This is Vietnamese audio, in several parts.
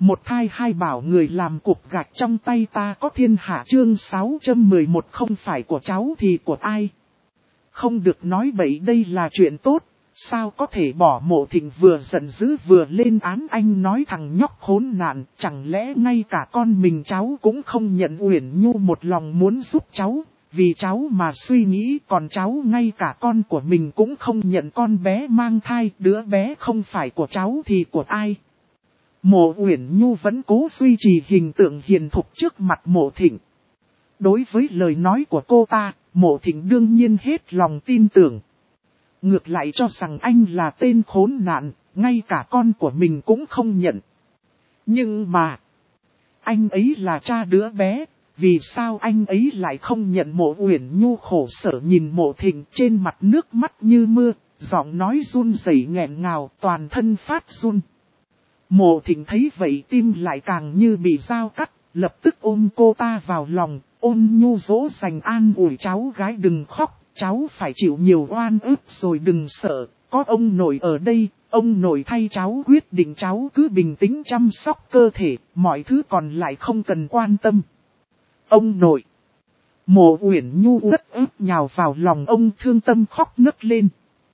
Một thai hai bảo người làm cục gạch trong tay ta có thiên hạ chương 611 không phải của cháu thì của ai. Không được nói bậy, đây là chuyện tốt, sao có thể bỏ. Mộ Thịnh vừa giận dữ vừa lên án anh nói thằng nhóc khốn nạn, chẳng lẽ ngay cả con mình cháu cũng không nhận. Uyển Nhu một lòng muốn giúp cháu, vì cháu mà suy nghĩ, còn cháu ngay cả con của mình cũng không nhận. Con bé mang thai, đứa bé không phải của cháu thì của ai. Mộ Uyển Nhu vẫn cố duy trì hình tượng hiền thục trước mặt Mộ Thịnh. Đối với lời nói của cô ta, Mộ Thịnh đương nhiên hết lòng tin tưởng. Ngược lại cho rằng anh là tên khốn nạn, ngay cả con của mình cũng không nhận. Nhưng mà, anh ấy là cha đứa bé, vì sao anh ấy lại không nhận. Mộ Uyển Nhu khổ sở nhìn Mộ Thịnh, trên mặt nước mắt như mưa, giọng nói run rẩy nghẹn ngào, toàn thân phát run. Mộ Thịnh thấy vậy tim lại càng như bị dao cắt, lập tức ôm cô ta vào lòng, ôn nhu dỗ dành an ủi cháu gái đừng khóc, cháu phải chịu nhiều oan ức rồi đừng sợ, có ông nội ở đây, ông nội thay cháu quyết định, cháu cứ bình tĩnh chăm sóc cơ thể, mọi thứ còn lại không cần quan tâm. Ông nội. Mộ Uyển Nhu rất ức nhào vào lòng ông, thương tâm khóc nấc lên.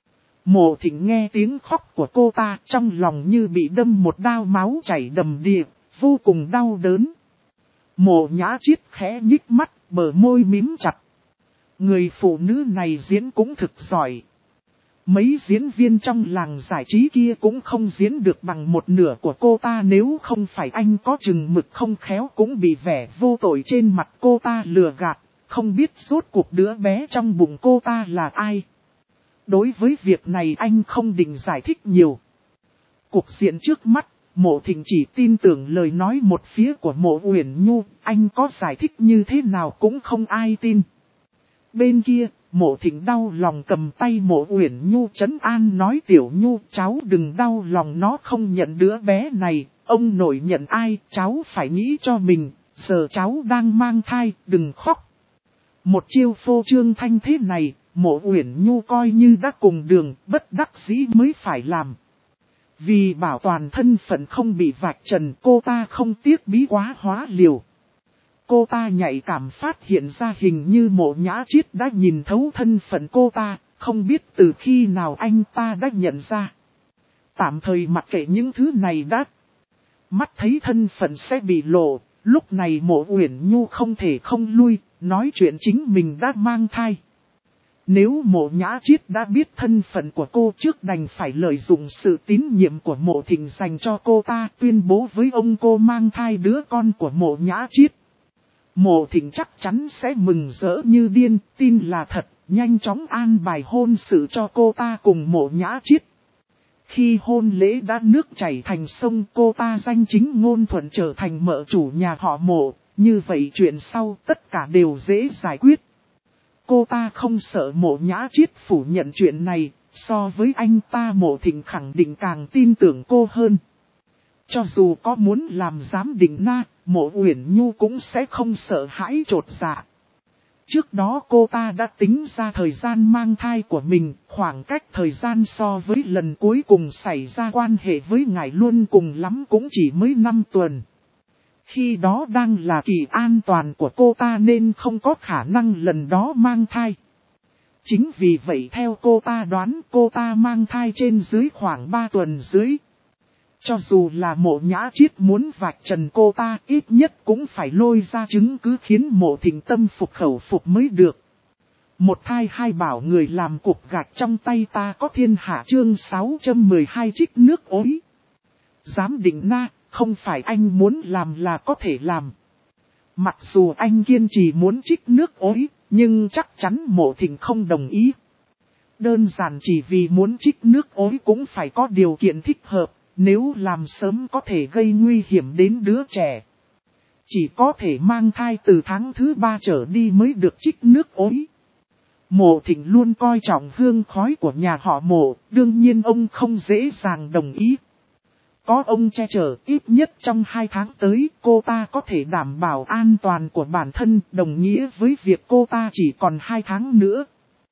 Mộ Thịnh nghe tiếng khóc của cô ta, trong lòng như bị đâm một đao, máu chảy đầm đìa, vô cùng đau đớn. Mộ Nhã Chiết khẽ nhích mắt, bờ môi mím chặt. Người phụ nữ này diễn cũng thực giỏi. Mấy diễn viên trong làng giải trí kia cũng không diễn được bằng một nửa của cô ta, nếu không phải anh có chừng mực không khéo cũng bị vẻ vô tội trên mặt cô ta lừa gạt, không biết rốt cuộc đứa bé trong bụng cô ta là ai. Đối với việc này anh không định giải thích nhiều. Cục diện trước mắt, Mộ Thịnh chỉ tin tưởng lời nói một phía của Mộ Uyển Nhu, anh có giải thích như thế nào cũng không ai tin. Bên kia, Mộ Thịnh đau lòng cầm tay Mộ Uyển Nhu trấn an nói Tiểu Nhu, cháu đừng đau lòng, nó không nhận đứa bé này, ông nội nhận ai, cháu phải nghĩ cho mình, giờ cháu đang mang thai, đừng khóc. Một chiêu phô trương thanh thế này, Mộ Uyển Nhu coi như đã cùng đường, bất đắc dĩ mới phải làm. Vì bảo toàn thân phận không bị vạch trần, cô ta không tiếc bí quá hóa liều. Cô ta nhạy cảm phát hiện ra hình như Mộ Nhã Chiết đã nhìn thấu thân phận cô ta, không biết từ khi nào anh ta đã nhận ra. Tạm thời mặc kệ những thứ này đã. Mắt thấy thân phận sẽ bị lộ, lúc này Mộ Uyển Nhu không thể không lui, nói chuyện chính mình đã mang thai. Nếu Mộ Nhã Chiết đã biết thân phận của cô trước, đành phải lợi dụng sự tín nhiệm của Mộ Thịnh dành cho cô ta, tuyên bố với ông cô mang thai đứa con của Mộ Nhã Chiết. Mộ Thịnh chắc chắn sẽ mừng rỡ như điên, tin là thật, nhanh chóng an bài hôn sự cho cô ta cùng Mộ Nhã Chiết. Khi hôn lễ đã nước chảy thành sông, cô ta danh chính ngôn thuận trở thành mợ chủ nhà họ Mộ, như vậy chuyện sau tất cả đều dễ giải quyết. Cô ta không sợ Mộ Nhã Chiết phủ nhận chuyện này, so với anh ta Mộ Thịnh khẳng định càng tin tưởng cô hơn. Cho dù có muốn làm giám định na, Mộ Uyển Nhu cũng sẽ không sợ hãi chột dạ. Trước đó cô ta đã tính ra thời gian mang thai của mình, khoảng cách thời gian so với lần cuối cùng xảy ra quan hệ với ngài Luân cùng lắm cũng chỉ mới 5 tuần. Khi đó đang là kỳ an toàn của cô ta nên không có khả năng lần đó mang thai. Chính vì vậy theo cô ta đoán, cô ta mang thai trên dưới khoảng 3 tuần dưới. Cho dù là Mộ Nhã Chiết muốn vạch trần cô ta, ít nhất cũng phải lôi ra chứng cứ khiến Mộ Thịnh tâm phục khẩu phục mới được. Một thai hai bảo người làm cục gạch trong tay ta có thiên hạ chương 612 trích nước ối. Giám định na, không phải anh muốn làm là có thể làm. Mặc dù anh kiên trì muốn trích nước ối, nhưng chắc chắn Mộ Thịnh không đồng ý. Đơn giản chỉ vì muốn trích nước ối cũng phải có điều kiện thích hợp. Nếu làm sớm có thể gây nguy hiểm đến đứa trẻ. Chỉ có thể mang thai từ tháng thứ 3 trở đi mới được trích nước ối. Mộ Thịnh luôn coi trọng hương khói của nhà họ Mộ, đương nhiên ông không dễ dàng đồng ý. Có ông che chở, ít nhất trong 2 tháng tới cô ta có thể đảm bảo an toàn của bản thân, đồng nghĩa với việc cô ta chỉ còn 2 tháng nữa.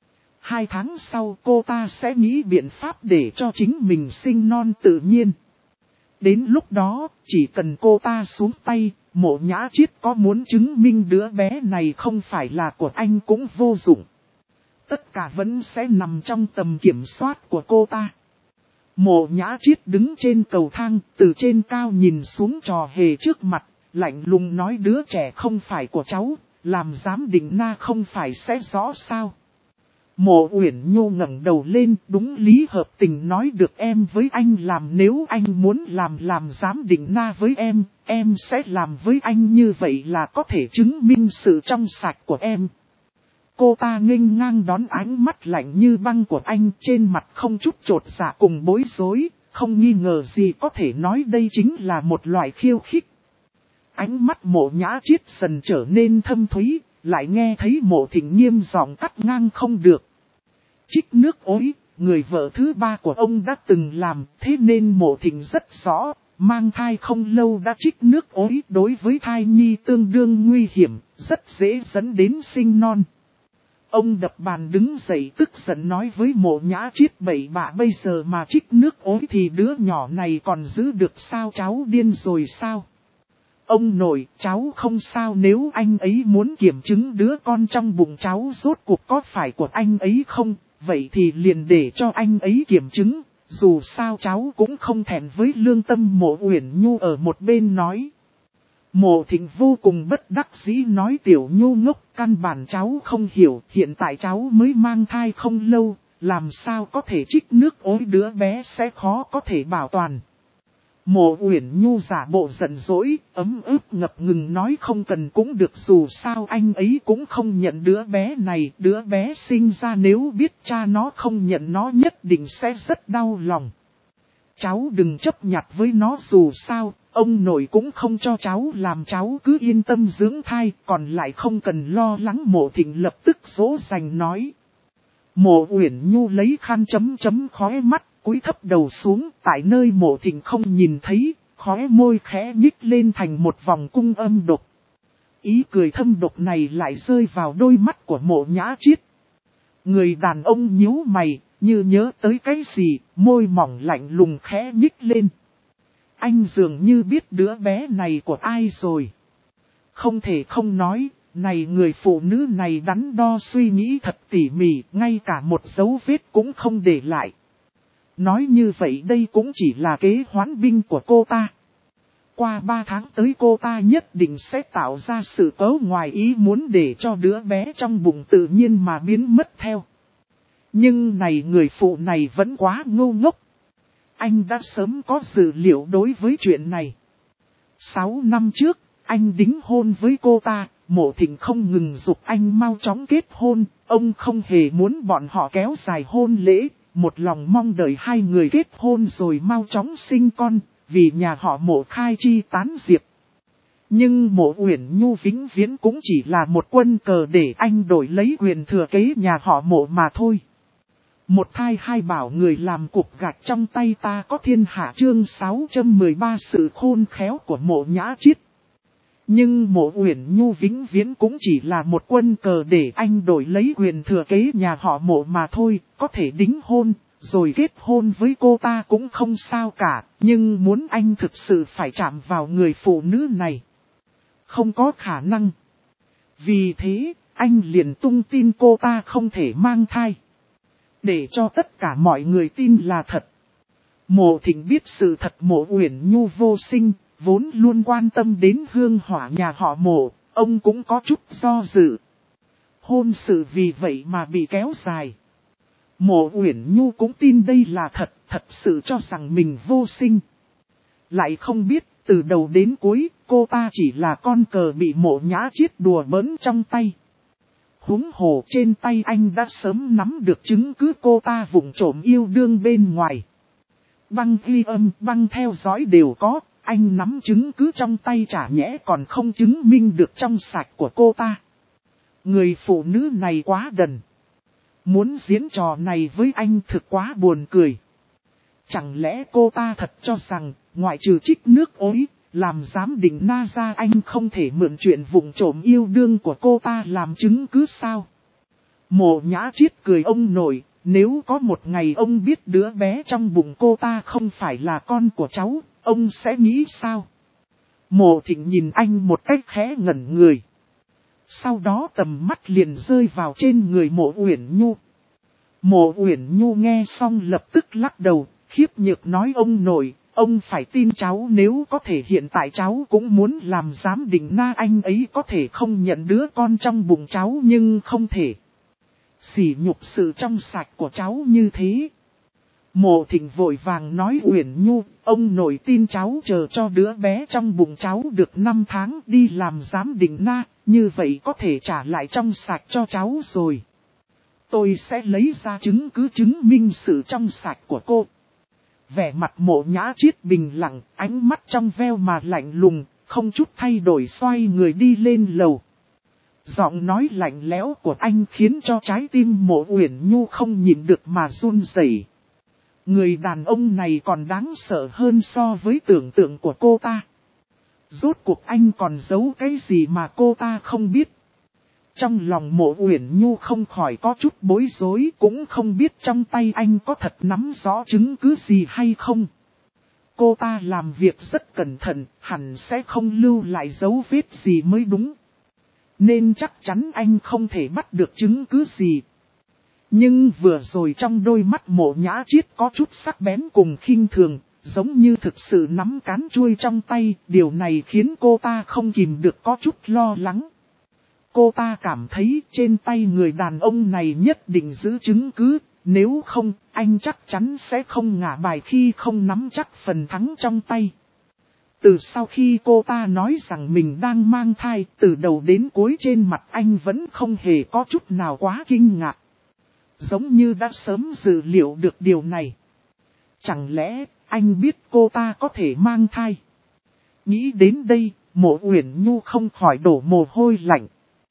2 tháng sau cô ta sẽ nghĩ biện pháp để cho chính mình sinh non tự nhiên. Đến lúc đó, chỉ cần cô ta xuống tay, Mộ Nhã Chiết có muốn chứng minh đứa bé này không phải là của anh cũng vô dụng. Tất cả vẫn sẽ nằm trong tầm kiểm soát của cô ta. Mộ Nhã Chiết đứng trên cầu thang, từ trên cao nhìn xuống trò hề trước mặt, lạnh lùng nói đứa trẻ không phải của cháu, làm giám định na không phải sẽ rõ sao. Mộ Uyển Nhu ngẩng đầu lên, đúng lý hợp tình nói được em với anh làm, nếu anh muốn làm giám định na với em sẽ làm với anh, như vậy là có thể chứng minh sự trong sạch của em. Cô ta nghênh ngang đón ánh mắt lạnh như băng của anh, trên mặt không chút chột dạ cùng bối rối, không nghi ngờ gì có thể nói đây chính là một loại khiêu khích. Ánh mắt Mộ Nhã Chiết dần trở nên thâm thúy, lại nghe thấy Mộ Thịnh Nghiêm giọng cắt ngang không được. Trích nước ối, người vợ thứ ba của ông đã từng làm, thế nên Mộ Thịnh rất rõ, mang thai không lâu đã trích nước ối đối với thai nhi tương đương nguy hiểm, rất dễ dẫn đến sinh non. Ông đập bàn đứng dậy tức giận nói với Mộ Nhã Chiết bậy bạ, bây giờ mà trích nước ối thì đứa nhỏ này còn giữ được sao, cháu điên rồi sao? Ông nội, cháu không sao, nếu anh ấy muốn kiểm chứng đứa con trong bụng cháu rốt cuộc có phải của anh ấy không, vậy thì liền để cho anh ấy kiểm chứng, dù sao cháu cũng không thẹn với lương tâm. Mộ Uyển Nhu ở một bên nói. Mộ Thịnh vô cùng bất đắc dĩ nói Tiểu Nhu ngốc, căn bản cháu không hiểu, hiện tại cháu mới mang thai không lâu, làm sao có thể trích nước ối, đứa bé sẽ khó có thể bảo toàn. Mộ Uyển Nhu giả bộ giận dỗi, ấm ức ngập ngừng nói không cần cũng được, dù sao anh ấy cũng không nhận đứa bé này, đứa bé sinh ra nếu biết cha nó không nhận nó nhất định sẽ rất đau lòng. Cháu đừng chấp nhặt với nó, dù sao, ông nội cũng không cho cháu làm, cháu cứ yên tâm dưỡng thai, còn lại không cần lo lắng. Mộ Thịnh lập tức dỗ dành nói. Mộ Uyển Nhu lấy khăn chấm khóe mắt, cúi thấp đầu xuống, tại nơi Mộ Thịnh không nhìn thấy, khóe môi khẽ nhích lên thành một vòng cung âm độc. Ý cười thâm độc này lại rơi vào đôi mắt của Mộ Nhã Chiết. Người đàn ông nhíu mày, như nhớ tới cái gì, môi mỏng lạnh lùng khẽ nhích lên. Anh dường như biết đứa bé này của ai rồi. Không thể không nói, này người phụ nữ này đắn đo suy nghĩ thật tỉ mỉ, ngay cả một dấu vết cũng không để lại. Nói như vậy đây cũng chỉ là kế hoán binh của cô ta. Qua 3 tháng tới cô ta nhất định sẽ tạo ra sự cố ngoài ý muốn để cho đứa bé trong bụng tự nhiên mà biến mất theo. Nhưng này người phụ này vẫn quá ngu ngốc. Anh đã sớm có dự liệu đối với chuyện này. 6 năm trước, anh đính hôn với cô ta, Mộ Thịnh không ngừng giục anh mau chóng kết hôn, ông không hề muốn bọn họ kéo dài hôn lễ, một lòng mong đợi hai người kết hôn rồi mau chóng sinh con, vì nhà họ Mộ khai chi tán diệp. Nhưng Mộ Uyển Nhu vĩnh viễn cũng chỉ là một quân cờ để anh đổi lấy quyền thừa kế nhà họ Mộ mà thôi. Một thai hai bảo, người làm cục gạch trong tay ta có thiên hạ. Chương 613 sự khôn khéo của Mộ Nhã Chiết. Nhưng Mộ Uyển Nhu vĩnh viễn cũng chỉ là một quân cờ để anh đổi lấy quyền thừa kế nhà họ Mộ mà thôi, có thể đính hôn, rồi kết hôn với cô ta cũng không sao cả, nhưng muốn anh thực sự phải chạm vào người phụ nữ này, không có khả năng. Vì thế, anh liền tung tin cô ta không thể mang thai, để cho tất cả mọi người tin là thật. Mộ Thịnh biết sự thật Mộ Uyển Nhu vô sinh, vốn luôn quan tâm đến hương hỏa nhà họ Mộ, ông cũng có chút do dự. Hôn sự vì vậy mà bị kéo dài. Mộ Uyển Nhu cũng tin đây là thật, thật sự cho rằng mình vô sinh. Lại không biết, từ đầu đến cuối, cô ta chỉ là con cờ bị Mộ Nhã Chiết đùa bỡn trong tay. Huống hồ trên tay anh đã sớm nắm được chứng cứ cô ta vụng trộm yêu đương bên ngoài. Băng ghi âm, băng theo dõi đều có, anh nắm chứng cứ trong tay chả nhẽ còn không chứng minh được trong sạch của cô ta. Người phụ nữ này quá đần. Muốn diễn trò này với anh thực quá buồn cười. Chẳng lẽ cô ta thật cho rằng, ngoại trừ trích nước ối, làm giám định na ra anh không thể mượn chuyện vụng trộm yêu đương của cô ta làm chứng cứ sao? Mộ Nhã Chiết cười ông nội, nếu có một ngày ông biết đứa bé trong bụng cô ta không phải là con của cháu, ông sẽ nghĩ sao? Mộ Thịnh nhìn anh một cách khẽ ngẩn người. Sau đó tầm mắt liền rơi vào trên người Mộ Uyển Nhu. Mộ Uyển Nhu nghe xong lập tức lắc đầu, khiếp nhược nói ông nội, ông phải tin cháu, nếu có thể hiện tại cháu cũng muốn làm giám định na, anh ấy có thể không nhận đứa con trong bụng cháu nhưng không thể sỉ nhục sự trong sạch của cháu như thế. Mộ Thịnh vội vàng nói Uyển Nhu, ông nội tin cháu chờ cho đứa bé trong bụng cháu được 5 tháng đi làm giám định na, như vậy có thể trả lại trong sạch cho cháu rồi. Tôi sẽ lấy ra chứng cứ chứng minh sự trong sạch của cô. Vẻ mặt Mộ Nhã Triết bình lặng, ánh mắt trong veo mà lạnh lùng, không chút thay đổi xoay người đi lên lầu. Giọng nói lạnh lẽo của anh khiến cho trái tim Mộ Uyển Nhu không nhịn được mà run rẩy. Người đàn ông này còn đáng sợ hơn so với tưởng tượng của cô ta. Rốt cuộc anh còn giấu cái gì mà cô ta không biết. Trong lòng Mộ Uyển Nhu không khỏi có chút bối rối, cũng không biết trong tay anh có thật nắm rõ chứng cứ gì hay không. Cô ta làm việc rất cẩn thận, hẳn sẽ không lưu lại dấu vết gì mới đúng. Nên chắc chắn anh không thể bắt được chứng cứ gì. Nhưng vừa rồi trong đôi mắt Mộ Nhã Triết có chút sắc bén cùng khinh thường, giống như thực sự nắm cán chuôi trong tay, điều này khiến cô ta không kìm được có chút lo lắng. Cô ta cảm thấy trên tay người đàn ông này nhất định giữ chứng cứ, nếu không, anh chắc chắn sẽ không ngả bài khi không nắm chắc phần thắng trong tay. Từ sau khi cô ta nói rằng mình đang mang thai, từ đầu đến cuối trên mặt anh vẫn không hề có chút nào quá kinh ngạc. Giống như đã sớm dự liệu được điều này. Chẳng lẽ anh biết cô ta có thể mang thai? Nghĩ đến đây, Mộ Uyển Nhu không khỏi đổ mồ hôi lạnh.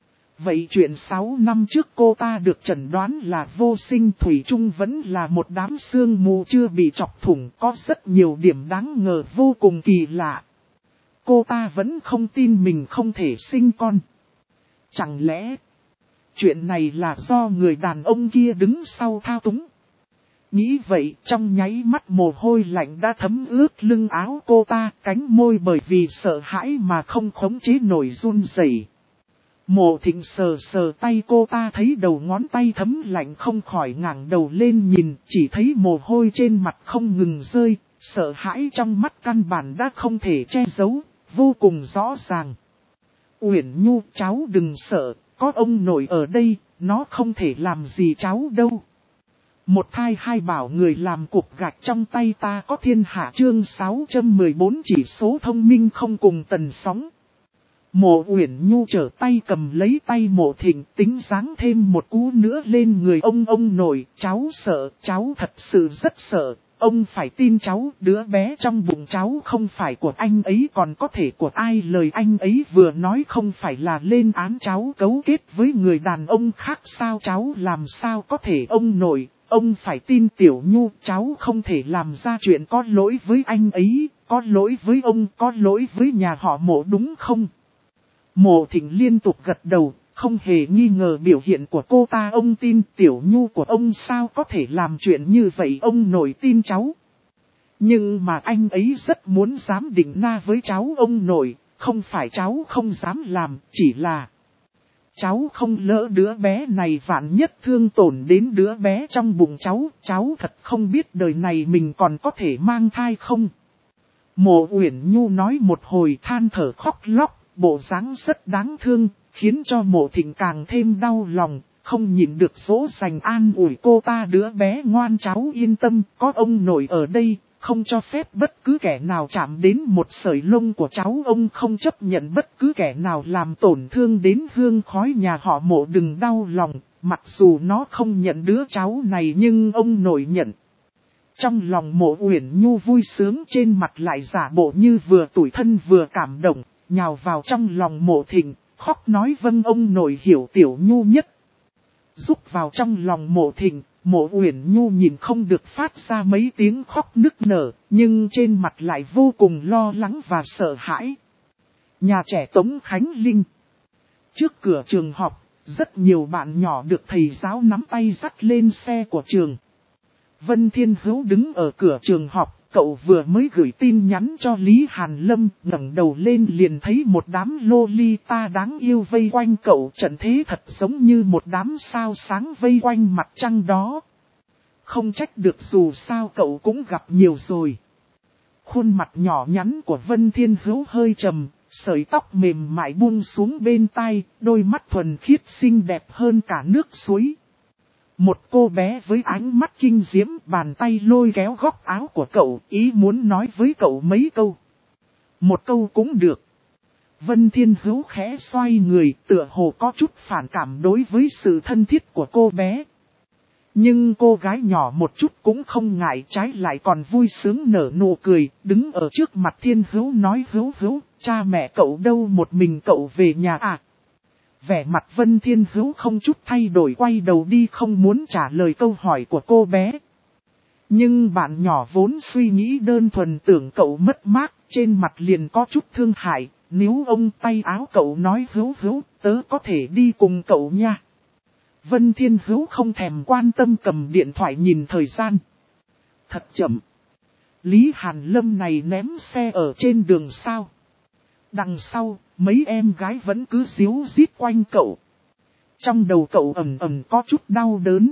Vậy chuyện 6 năm trước cô ta được chẩn đoán là vô sinh thủy chung vẫn là một đám sương mù chưa bị chọc thủng, có rất nhiều điểm đáng ngờ vô cùng kỳ lạ. Cô ta vẫn không tin mình không thể sinh con. Chẳng lẽ chuyện này là do người đàn ông kia đứng sau thao túng? Nghĩ vậy, trong nháy mắt mồ hôi lạnh đã thấm ướt lưng áo cô ta, cánh môi bởi vì sợ hãi mà không khống chế nổi run rẩy. Mộ Thịnh sờ sờ tay cô ta, thấy đầu ngón tay thấm lạnh không khỏi ngẩng đầu lên nhìn, chỉ thấy mồ hôi trên mặt không ngừng rơi, sợ hãi trong mắt căn bản đã không thể che giấu, vô cùng rõ ràng. Uyển Nhu, cháu đừng sợ, có ông nội ở đây, nó không thể làm gì cháu đâu. Một thai hai bảo người làm cục gạch trong tay ta có thiên hạ, chương 614 chỉ số thông minh không cùng tần sóng. Mộ Uyển Nhu trở tay cầm lấy tay Mộ Thịnh, tính giáng thêm một cú nữa lên người ông nội, cháu sợ, cháu thật sự rất sợ, ông phải tin cháu, đứa bé trong bụng cháu không phải của anh ấy còn có thể của ai, lời anh ấy vừa nói không phải là lên án cháu cấu kết với người đàn ông khác sao, cháu làm sao có thể, ông nội, ông phải tin Tiểu Nhu, cháu không thể làm ra chuyện có lỗi với anh ấy, có lỗi với ông, có lỗi với nhà họ Mộ đúng không? Mộ Thịnh liên tục gật đầu, không hề nghi ngờ biểu hiện của cô ta, ông tin Tiểu Nhu của ông sao có thể làm chuyện như vậy, ông nội tin cháu. Nhưng mà anh ấy rất muốn giám định na với cháu ông nội, không phải cháu không dám làm, chỉ là cháu không lỡ đứa bé này vạn nhất thương tổn đến đứa bé trong bụng cháu, cháu thật không biết đời này mình còn có thể mang thai không. Mộ Uyển Nhu nói một hồi than thở khóc lóc. Bộ dáng rất đáng thương, khiến cho Mộ Thịnh càng thêm đau lòng, không nhịn được dỗ dành an ủi cô ta, đứa bé ngoan cháu yên tâm, có ông nội ở đây, không cho phép bất cứ kẻ nào chạm đến một sợi lông của cháu, ông không chấp nhận bất cứ kẻ nào làm tổn thương đến hương khói nhà họ Mộ, đừng đau lòng, mặc dù nó không nhận đứa cháu này nhưng ông nội nhận. Trong lòng Mộ Uyển Nhu vui sướng, trên mặt lại giả bộ như vừa tủi thân vừa cảm động. Nhào vào trong lòng Mộ Thịnh, khóc nói vâng ông nội hiểu Tiểu Nhu nhất. Rúc vào trong lòng Mộ Thịnh, Mộ Uyển Nhu nhìn không được phát ra mấy tiếng khóc nức nở, nhưng trên mặt lại vô cùng lo lắng và sợ hãi. Nhà trẻ Tống Khánh Linh. Trước cửa trường học, rất nhiều bạn nhỏ được thầy giáo nắm tay dắt lên xe của trường. Vân Thiên Hữu đứng ở cửa trường học, Cậu vừa mới gửi tin nhắn cho Lý Hàn Lâm, ngẩng đầu lên liền thấy một đám Lolita đáng yêu vây quanh cậu, trận thế thật giống như một đám sao sáng vây quanh mặt trăng đó. Không trách được, dù sao cậu cũng gặp nhiều rồi. Khuôn mặt nhỏ nhắn của Vân Thiên Hữu hơi trầm, sợi tóc mềm mại buông xuống bên tai, đôi mắt thuần khiết xinh đẹp hơn cả nước suối. Một cô bé với ánh mắt kinh diễm, bàn tay lôi kéo góc áo của cậu, ý muốn nói với cậu mấy câu. Một câu cũng được. Vân Thiên Hữu khẽ xoay người, tựa hồ có chút phản cảm đối với sự thân thiết của cô bé. Nhưng cô gái nhỏ một chút cũng không ngại, trái lại còn vui sướng nở nụ cười, đứng ở trước mặt Thiên Hữu nói: Hữu, cha mẹ cậu đâu, một mình cậu về nhà à? Vẻ mặt Vân Thiên Hữu không chút thay đổi, quay đầu đi không muốn trả lời câu hỏi của cô bé. Nhưng bạn nhỏ vốn suy nghĩ đơn thuần, tưởng cậu mất mát, trên mặt liền có chút thương hại, níu ông tay áo cậu nói: Hữu, tớ có thể đi cùng cậu nha. Vân Thiên Hữu không thèm quan tâm, cầm điện thoại nhìn thời gian. Thật chậm. Lý Hàn Lâm này ném xe ở trên đường sao? Đằng sau, mấy em gái vẫn cứ díu dít quanh cậu. Trong đầu cậu ầm có chút đau đớn.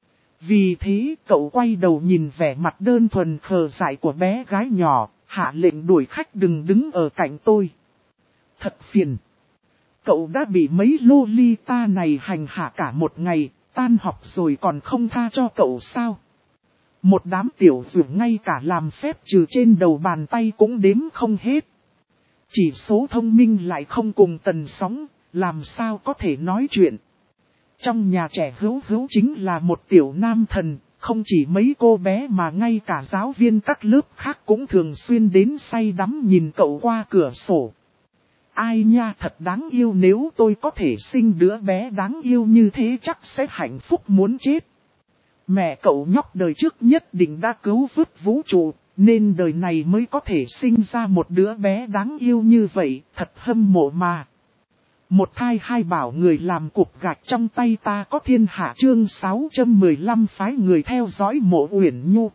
Vì thế cậu quay đầu nhìn vẻ mặt đơn thuần khờ dại của bé gái nhỏ, hạ lệnh đuổi khách đừng đứng ở cạnh tôi. Thật phiền. Cậu đã bị mấy Lolita này hành hạ cả một ngày, tan học rồi còn không tha cho cậu sao? Một đám tiểu dược ngay cả làm phép trừ trên đầu bàn tay cũng đếm không hết. Chỉ số thông minh lại không cùng tần sóng, làm sao có thể nói chuyện. Trong nhà trẻ Hữu chính là một tiểu nam thần, không chỉ mấy cô bé mà ngay cả giáo viên các lớp khác cũng thường xuyên đến say đắm nhìn cậu qua cửa sổ. Ai nha, thật đáng yêu, nếu tôi có thể sinh đứa bé đáng yêu như thế chắc sẽ hạnh phúc muốn chết. Mẹ cậu nhóc đời trước nhất định đã cứu vớt vũ trụ, nên đời này mới có thể sinh ra một đứa bé đáng yêu như vậy, thật hâm mộ mà. Một thai hai bảo, người làm cục gạch trong tay ta có thiên hạ. Chương 615 phái người theo dõi Mộ Uyển Nhu.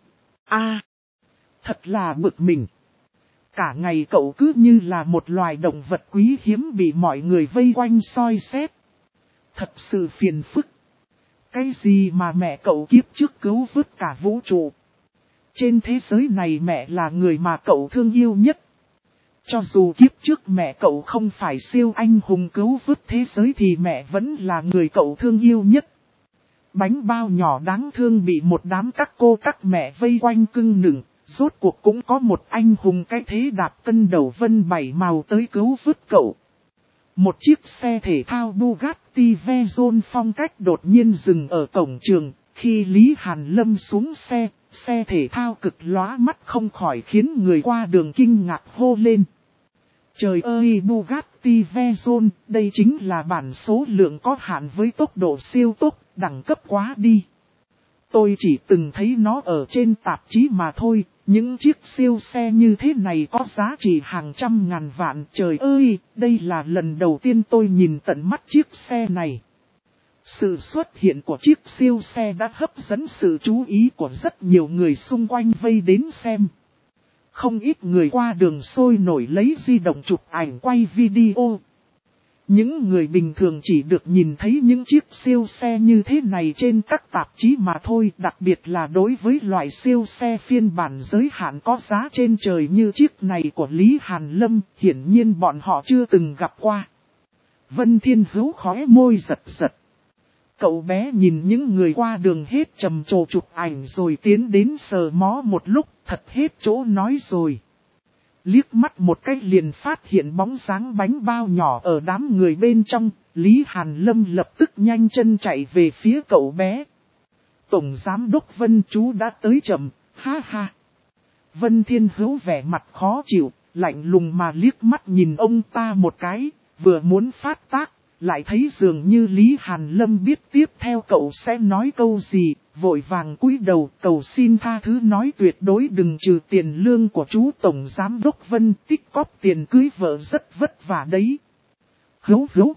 Thật là bực mình. Cả ngày cậu cứ như là một loài động vật quý hiếm bị mọi người vây quanh soi xét. Thật sự phiền phức. Cái gì mà mẹ cậu kiếp trước cứu vớt cả vũ trụ. Trên thế giới này mẹ là người mà cậu thương yêu nhất. Cho dù kiếp trước mẹ cậu không phải siêu anh hùng cứu vớt thế giới thì mẹ vẫn là người cậu thương yêu nhất. Bánh bao nhỏ đáng thương bị một đám các cô các mẹ vây quanh cưng nựng. Rốt cuộc cũng có một anh hùng cái thế đạp cân đầu vân bảy màu tới cứu vớt cậu. Một chiếc xe thể thao Bugatti Veyron phong cách đột nhiên dừng ở cổng trường. Khi Lý Hàn Lâm xuống xe, xe thể thao cực lóa mắt không khỏi khiến người qua đường kinh ngạc hô lên. Trời ơi, Bugatti Veyron, đây chính là bản số lượng có hạn với tốc độ siêu tốc, đẳng cấp quá đi. Tôi chỉ từng thấy nó ở trên tạp chí mà thôi, những chiếc siêu xe như thế này có giá trị hàng trăm ngàn vạn. Trời ơi, đây là lần đầu tiên tôi nhìn tận mắt chiếc xe này. Sự xuất hiện của chiếc siêu xe đã hấp dẫn sự chú ý của rất nhiều người xung quanh vây đến xem. Không ít người qua đường sôi nổi lấy di động chụp ảnh quay video. Những người bình thường chỉ được nhìn thấy những chiếc siêu xe như thế này trên các tạp chí mà thôi, đặc biệt là đối với loại siêu xe phiên bản giới hạn có giá trên trời như chiếc này của Lý Hàn Lâm, hiển nhiên bọn họ chưa từng gặp qua. Vân Thiên Hữu khóe môi giật giật. Cậu bé nhìn những người qua đường hết trầm trồ chụp ảnh rồi tiến đến sờ mó một lúc, thật hết chỗ nói rồi. Liếc mắt một cái liền phát hiện bóng dáng bánh bao nhỏ ở đám người bên trong, Lý Hàn Lâm lập tức nhanh chân chạy về phía cậu bé. Tổng giám đốc Vân chú đã tới chậm, ha ha. Vân Thiên Hữu vẻ mặt khó chịu, lạnh lùng mà liếc mắt nhìn ông ta một cái, vừa muốn phát tác, lại thấy dường như Lý Hàn Lâm biết tiếp theo cậu sẽ nói câu gì, vội vàng cúi đầu cầu xin tha thứ nói tuyệt đối đừng trừ tiền lương của chú Tổng Giám đốc Vân, tích cóp tiền cưới vợ rất vất vả đấy. Hữu.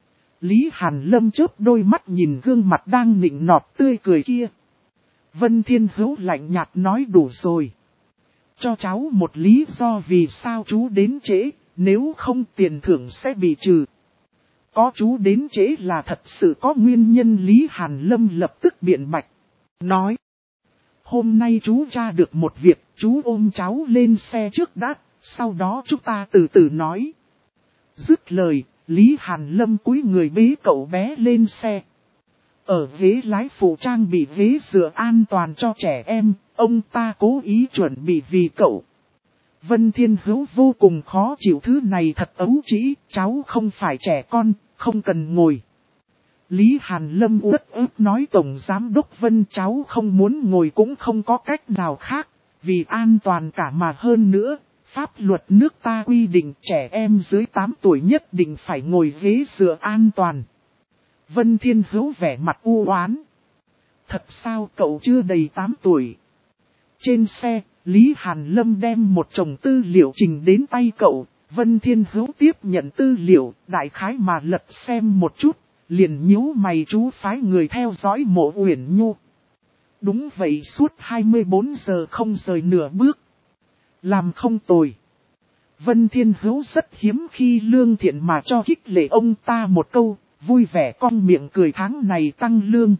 Lý Hàn Lâm chớp đôi mắt nhìn gương mặt đang nịnh nọt tươi cười kia. Vân Thiên Hữu lạnh nhạt nói đủ rồi. cho cháu một lý do vì sao chú đến trễ, nếu không tiền thưởng sẽ bị trừ. Có chú đến trễ là thật sự có nguyên nhân. Lý Hàn Lâm lập tức biện bạch. Nói. Hôm nay chú tra được một việc, chú ôm cháu lên xe trước đã, sau đó chúng ta từ từ nói. Dứt lời, Lý Hàn Lâm cúi người bế cậu bé lên xe. Ở ghế lái phụ trang bị ghế dựa an toàn cho trẻ em, ông ta cố ý chuẩn bị vì cậu. Vân Thiên Hữu vô cùng khó chịu, thứ này thật ấu trĩ, cháu không phải trẻ con, không cần ngồi. Lý Hàn Lâm uất ức nói Tổng Giám Đốc Vân, cháu không muốn ngồi cũng không có cách nào khác, vì an toàn cả mà hơn nữa. Pháp luật nước ta quy định trẻ em dưới 8 tuổi nhất định phải ngồi ghế dựa an toàn. Vân Thiên Hữu vẻ mặt u oán. Thật sao cậu chưa đầy 8 tuổi? Trên xe, Lý Hàn Lâm đem một chồng tư liệu trình đến tay cậu. Vân Thiên Hữu tiếp nhận tư liệu, đại khái mà lật xem một chút, liền nhíu mày. Chú phái người theo dõi Mộ Uyển Nhu. Đúng vậy, suốt 24 giờ không rời nửa bước. Làm không tồi. Vân Thiên Hữu rất hiếm khi lương thiện mà cho khích lệ ông ta một câu, vui vẻ cong miệng cười, tháng này tăng lương.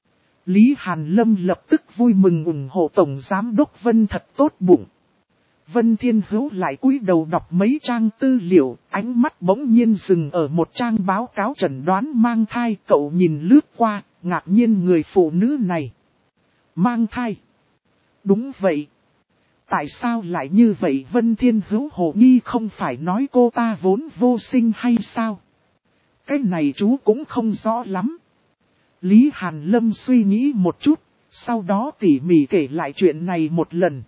Lý Hàn Lâm lập tức vui mừng ủng hộ Tổng Giám Đốc Vân thật tốt bụng. Vân Thiên Hữu lại cúi đầu đọc mấy trang tư liệu, ánh mắt bỗng nhiên dừng ở một trang báo cáo chẩn đoán mang thai. Cậu nhìn lướt qua, ngạc nhiên người phụ nữ này. Mang thai? Đúng vậy. Tại sao lại như vậy? Vân Thiên Hữu hồ nghi, không phải nói cô ta vốn vô sinh hay sao? Cái này chú cũng không rõ lắm. Lý Hàn Lâm suy nghĩ một chút, sau đó tỉ mỉ kể lại chuyện này một lần.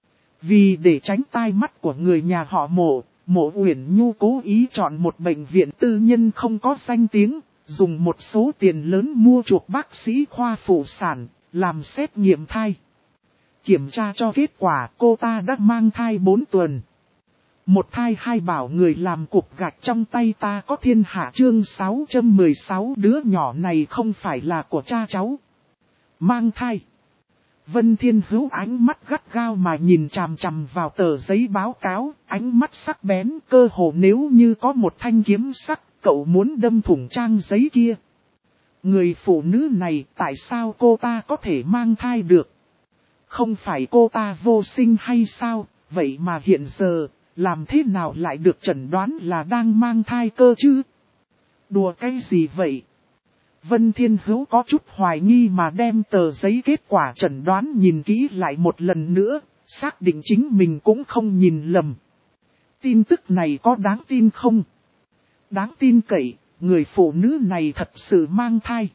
Vì để tránh tai mắt của người nhà họ Mộ, Mộ Uyển Nhu cố ý chọn một bệnh viện tư nhân không có danh tiếng, dùng một số tiền lớn mua chuộc bác sĩ khoa phụ sản, làm xét nghiệm thai. Kiểm tra cho kết quả cô ta đã mang thai 4 tuần. Một thai hai bảo, người làm cục gạch trong tay ta có thiên hạ. Chương 616, đứa nhỏ này không phải là của cha cháu. Mang thai. Vân Thiên Hữu ánh mắt gắt gao mà nhìn chằm chằm vào tờ giấy báo cáo, ánh mắt sắc bén, cơ hồ nếu như có một thanh kiếm sắc, cậu muốn đâm thủng trang giấy kia. Người phụ nữ này, tại sao cô ta có thể mang thai được? Không phải cô ta vô sinh hay sao? Vậy mà hiện giờ, làm thế nào lại được chẩn đoán là đang mang thai cơ chứ? Đùa cái gì vậy? Vân Thiên Hữu có chút hoài nghi mà đem tờ giấy kết quả chẩn đoán nhìn kỹ lại một lần nữa, xác định chính mình cũng không nhìn lầm. Tin tức này có đáng tin không? Đáng tin cậy, người phụ nữ này thật sự mang thai.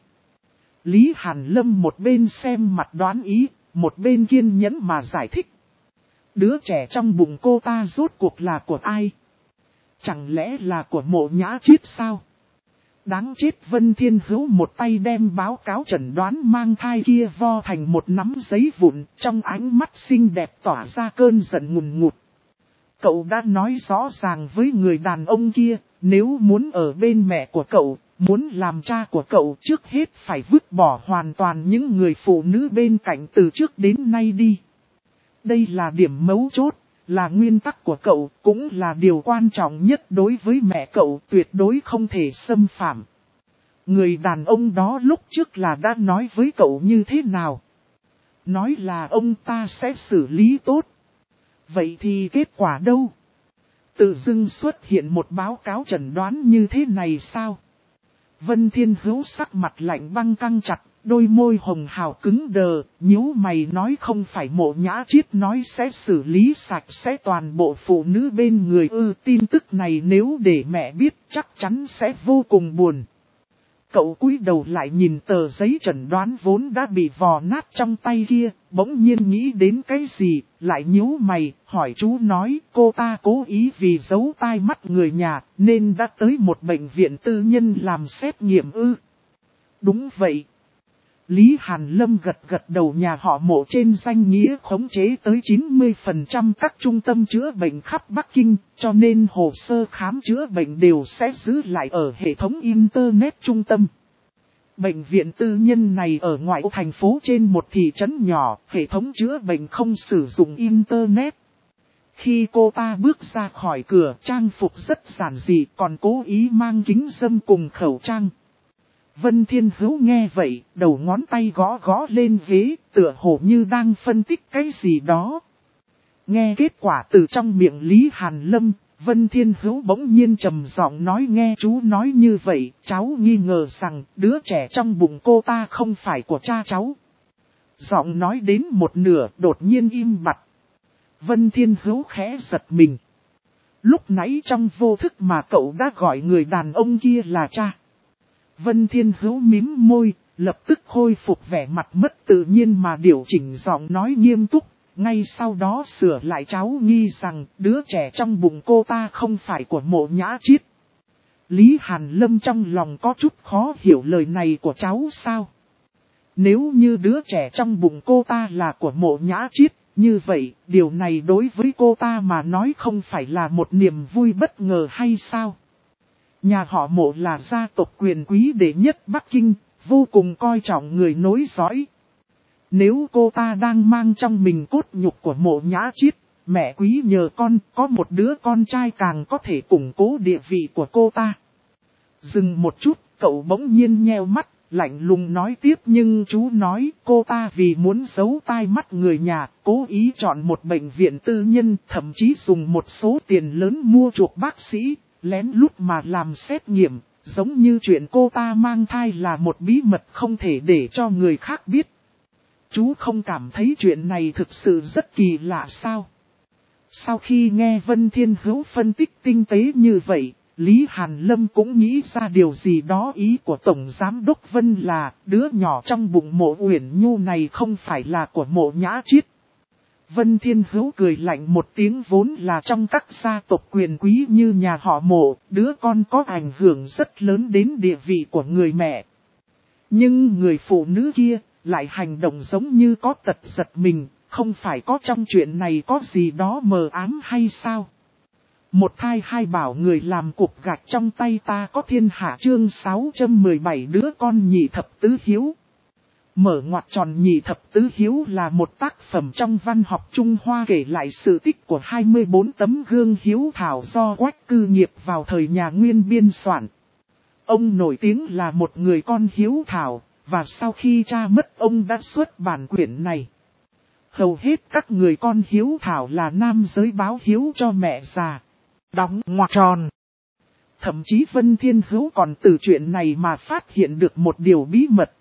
Lý Hàn Lâm một bên xem mặt đoán ý, một bên kiên nhẫn mà giải thích. Đứa trẻ trong bụng cô ta rốt cuộc là của ai? Chẳng lẽ là của Mộ Nhã Triết sao? Đáng chết! Vân Thiên Hữu một tay đem báo cáo chẩn đoán mang thai kia vo thành một nắm giấy vụn, trong ánh mắt xinh đẹp tỏa ra cơn giận ngùn ngụt. Cậu đã nói rõ ràng với người đàn ông kia, nếu muốn ở bên mẹ của cậu, muốn làm cha của cậu, trước hết phải vứt bỏ hoàn toàn những người phụ nữ bên cạnh từ trước đến nay đi. Đây là điểm mấu chốt, là nguyên tắc của cậu, cũng là điều quan trọng nhất đối với mẹ cậu, tuyệt đối không thể xâm phạm. Người đàn ông đó lúc trước là đã nói với cậu như thế nào? Nói là ông ta sẽ xử lý tốt. Vậy thì kết quả đâu? Tự dưng xuất hiện một báo cáo chẩn đoán như thế này sao? Vân Thiên Hữu sắc mặt lạnh băng căng chặt, đôi môi hồng hào cứng đờ, nhíu mày nói không phải Mộ Nhã Triết nói sẽ xử lý sạch sẽ toàn bộ phụ nữ bên người ư? Tin tức này nếu để mẹ biết chắc chắn sẽ vô cùng buồn. Cậu cúi đầu lại nhìn tờ giấy chẩn đoán vốn đã bị vò nát trong tay kia, bỗng nhiên nghĩ đến cái gì, lại nhíu mày, hỏi chú nói cô ta cố ý vì giấu tai mắt người nhà, nên đã tới một bệnh viện tư nhân làm xét nghiệm ư? Đúng vậy. Lý Hàn Lâm gật gật đầu, nhà họ Mộ trên danh nghĩa khống chế tới 90% các trung tâm chữa bệnh khắp Bắc Kinh, cho nên hồ sơ khám chữa bệnh đều sẽ giữ lại ở hệ thống Internet trung tâm. Bệnh viện tư nhân này ở ngoại ô thành phố trên một thị trấn nhỏ, hệ thống chữa bệnh không sử dụng Internet. Khi cô ta bước ra khỏi cửa, trang phục rất giản dị, còn cố ý mang kính râm cùng khẩu trang. Vân Thiên Hữu nghe vậy, đầu ngón tay gõ gõ lên ghế, tựa hồ như đang phân tích cái gì đó. Nghe kết quả từ trong miệng Lý Hàn Lâm, Vân Thiên Hữu bỗng nhiên trầm giọng nói, nghe chú nói như vậy, cháu nghi ngờ rằng đứa trẻ trong bụng cô ta không phải của cha cháu. Giọng nói đến một nửa, đột nhiên im bặt. Vân Thiên Hữu khẽ giật mình. Lúc nãy trong vô thức mà cậu đã gọi người đàn ông kia là cha. Vân Thiên Hữu mím môi, lập tức khôi phục vẻ mặt mất tự nhiên mà điều chỉnh giọng nói nghiêm túc. Ngay sau đó sửa lại, cháu nghi rằng đứa trẻ trong bụng cô ta không phải của Mộ Nhã Chiết. Lý Hàn Lâm trong lòng có chút khó hiểu lời này của cháu sao. Nếu như đứa trẻ trong bụng cô ta là của Mộ Nhã Chiết, như vậy điều này đối với cô ta mà nói không phải là một niềm vui bất ngờ hay sao? Nhà họ Mộ là gia tộc quyền quý đệ nhất Bắc Kinh, vô cùng coi trọng người nối dõi. Nếu cô ta đang mang trong mình cốt nhục của Mộ Nhã Chiết, mẹ quý nhờ con, có một đứa con trai càng có thể củng cố địa vị của cô ta. Dừng một chút, cậu bỗng nhiên nheo mắt, lạnh lùng nói tiếp, nhưng chú nói cô ta vì muốn giấu tai mắt người nhà, cố ý chọn một bệnh viện tư nhân, thậm chí dùng một số tiền lớn mua chuộc bác sĩ, lén lút mà làm xét nghiệm, giống như chuyện cô ta mang thai là một bí mật không thể để cho người khác biết. Chú không cảm thấy chuyện này thực sự rất kỳ lạ sao? Sau khi nghe Vân Thiên Hữu phân tích tinh tế như vậy, Lý Hàn Lâm cũng nghĩ ra điều gì đó. Ý của Tổng Giám Đốc Vân là đứa nhỏ trong bụng Mộ Uyển Nhu này không phải là của Mộ Nhã Chiết. Vân Thiên Hữu cười lạnh một tiếng, vốn là trong các gia tộc quyền quý như nhà họ Mộ, đứa con có ảnh hưởng rất lớn đến địa vị của người mẹ. Nhưng người phụ nữ kia lại hành động giống như có tật giật mình, không phải có trong chuyện này có gì đó mờ ám hay sao? Một thai hai bảo người làm cục gạch trong tay ta có thiên hạ, chương 617 đứa con nhị thập tứ hiếu. Mở ngoặc tròn, nhị thập tứ hiếu là một tác phẩm trong văn học Trung Hoa kể lại sự tích của 24 tấm gương hiếu thảo do Quách Cư Nghiệp vào thời nhà Nguyên biên soạn. Ông nổi tiếng là một người con hiếu thảo, và sau khi cha mất ông đã xuất bản quyển này. Hầu hết các người con hiếu thảo là nam giới báo hiếu cho mẹ già. Đóng ngoặc tròn. Thậm chí Vân Thiên Hữu còn từ chuyện này mà phát hiện được một điều bí mật.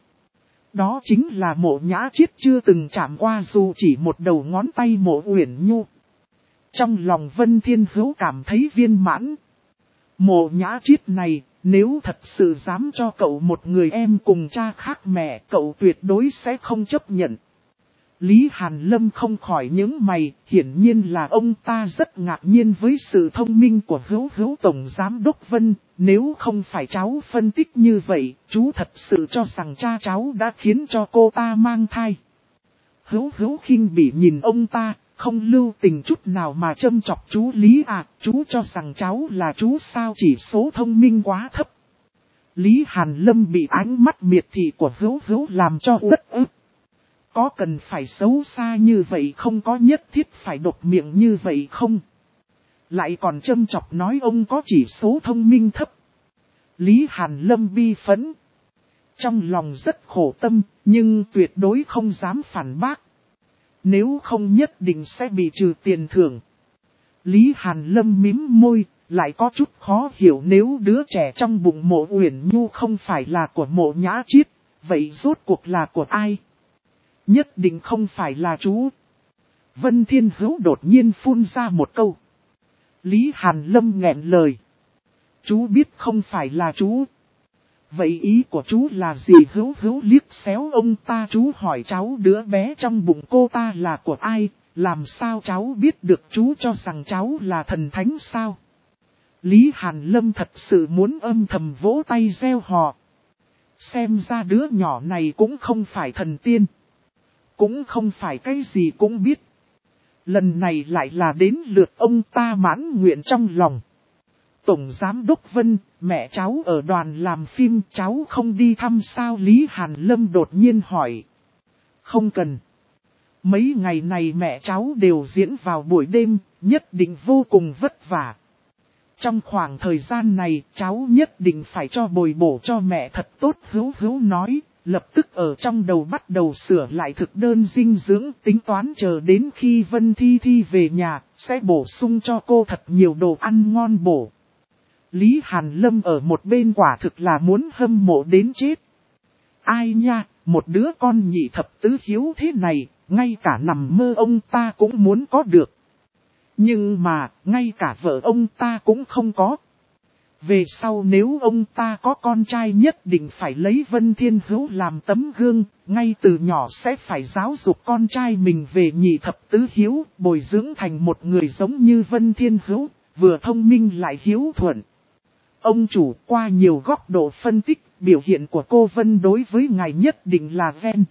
Đó chính là Mộ Nhã Chiết chưa từng chạm qua dù chỉ một đầu ngón tay Mộ Uyển Nhu. Trong lòng Vân Thiên Hữu cảm thấy viên mãn. Mộ Nhã Chiết này, nếu thật sự dám cho cậu một người em cùng cha khác mẹ, cậu tuyệt đối sẽ không chấp nhận. Lý Hàn Lâm không khỏi nhướng mày, hiển nhiên là ông ta rất ngạc nhiên với sự thông minh của Hữu Tổng Giám Đốc Vân. Nếu không phải cháu phân tích như vậy, chú thật sự cho rằng cha cháu đã khiến cho cô ta mang thai. Hữu khinh bỉ nhìn ông ta, không lưu tình chút nào mà châm chọc chú Lý à, chú cho rằng cháu là chú sao, chỉ số thông minh quá thấp. Lý Hàn Lâm bị ánh mắt miệt thị của Hữu làm cho rất ức. Có cần phải xấu xa như vậy không, có nhất thiết phải đột miệng như vậy không? Lại còn châm chọc nói ông có chỉ số thông minh thấp. Lý Hàn Lâm bi phẫn. Trong lòng rất khổ tâm, nhưng tuyệt đối không dám phản bác. Nếu không nhất định sẽ bị trừ tiền thưởng. Lý Hàn Lâm mím môi, lại có chút khó hiểu, nếu đứa trẻ trong bụng Mộ Uyển Nhu không phải là của Mộ Nhã Chiết, vậy rốt cuộc là của ai? Nhất định không phải là chú. Vân Thiên Hữu đột nhiên phun ra một câu. Lý Hàn Lâm nghẹn lời. Chú biết không phải là chú. Vậy ý của chú là gì? Hữu liếc xéo ông ta, chú hỏi cháu đứa bé trong bụng cô ta là của ai, làm sao cháu biết được, chú cho rằng cháu là thần thánh sao? Lý Hàn Lâm thật sự muốn âm thầm vỗ tay reo hò. Xem ra đứa nhỏ này cũng không phải thần tiên. Cũng không phải cái gì cũng biết. Lần này lại là đến lượt ông ta mãn nguyện trong lòng. Tổng Giám Đốc Vân, mẹ cháu ở đoàn làm phim, cháu không đi thăm sao? Lý Hàn Lâm đột nhiên hỏi. Không cần. Mấy ngày này mẹ cháu đều diễn vào buổi đêm, nhất định vô cùng vất vả. Trong khoảng thời gian này, cháu nhất định phải cho bồi bổ cho mẹ thật tốt. Hữu Hữu nói, lập tức ở trong đầu bắt đầu sửa lại thực đơn dinh dưỡng, tính toán chờ đến khi Vân Thi Thi về nhà, sẽ bổ sung cho cô thật nhiều đồ ăn ngon bổ. Lý Hàn Lâm ở một bên quả thực là muốn hâm mộ đến chết. Ai nha, một đứa con nhị thập tứ hiếu thế này, ngay cả nằm mơ ông ta cũng muốn có được. Nhưng mà, ngay cả vợ ông ta cũng không có. Về sau nếu ông ta có con trai nhất định phải lấy Vân Thiên Hữu làm tấm gương, ngay từ nhỏ sẽ phải giáo dục con trai mình về nhị thập tứ hiếu, bồi dưỡng thành một người giống như Vân Thiên Hữu, vừa thông minh lại hiếu thuận. Ông chủ qua nhiều góc độ phân tích, biểu hiện của cô Vân đối với ngài nhất định là ven.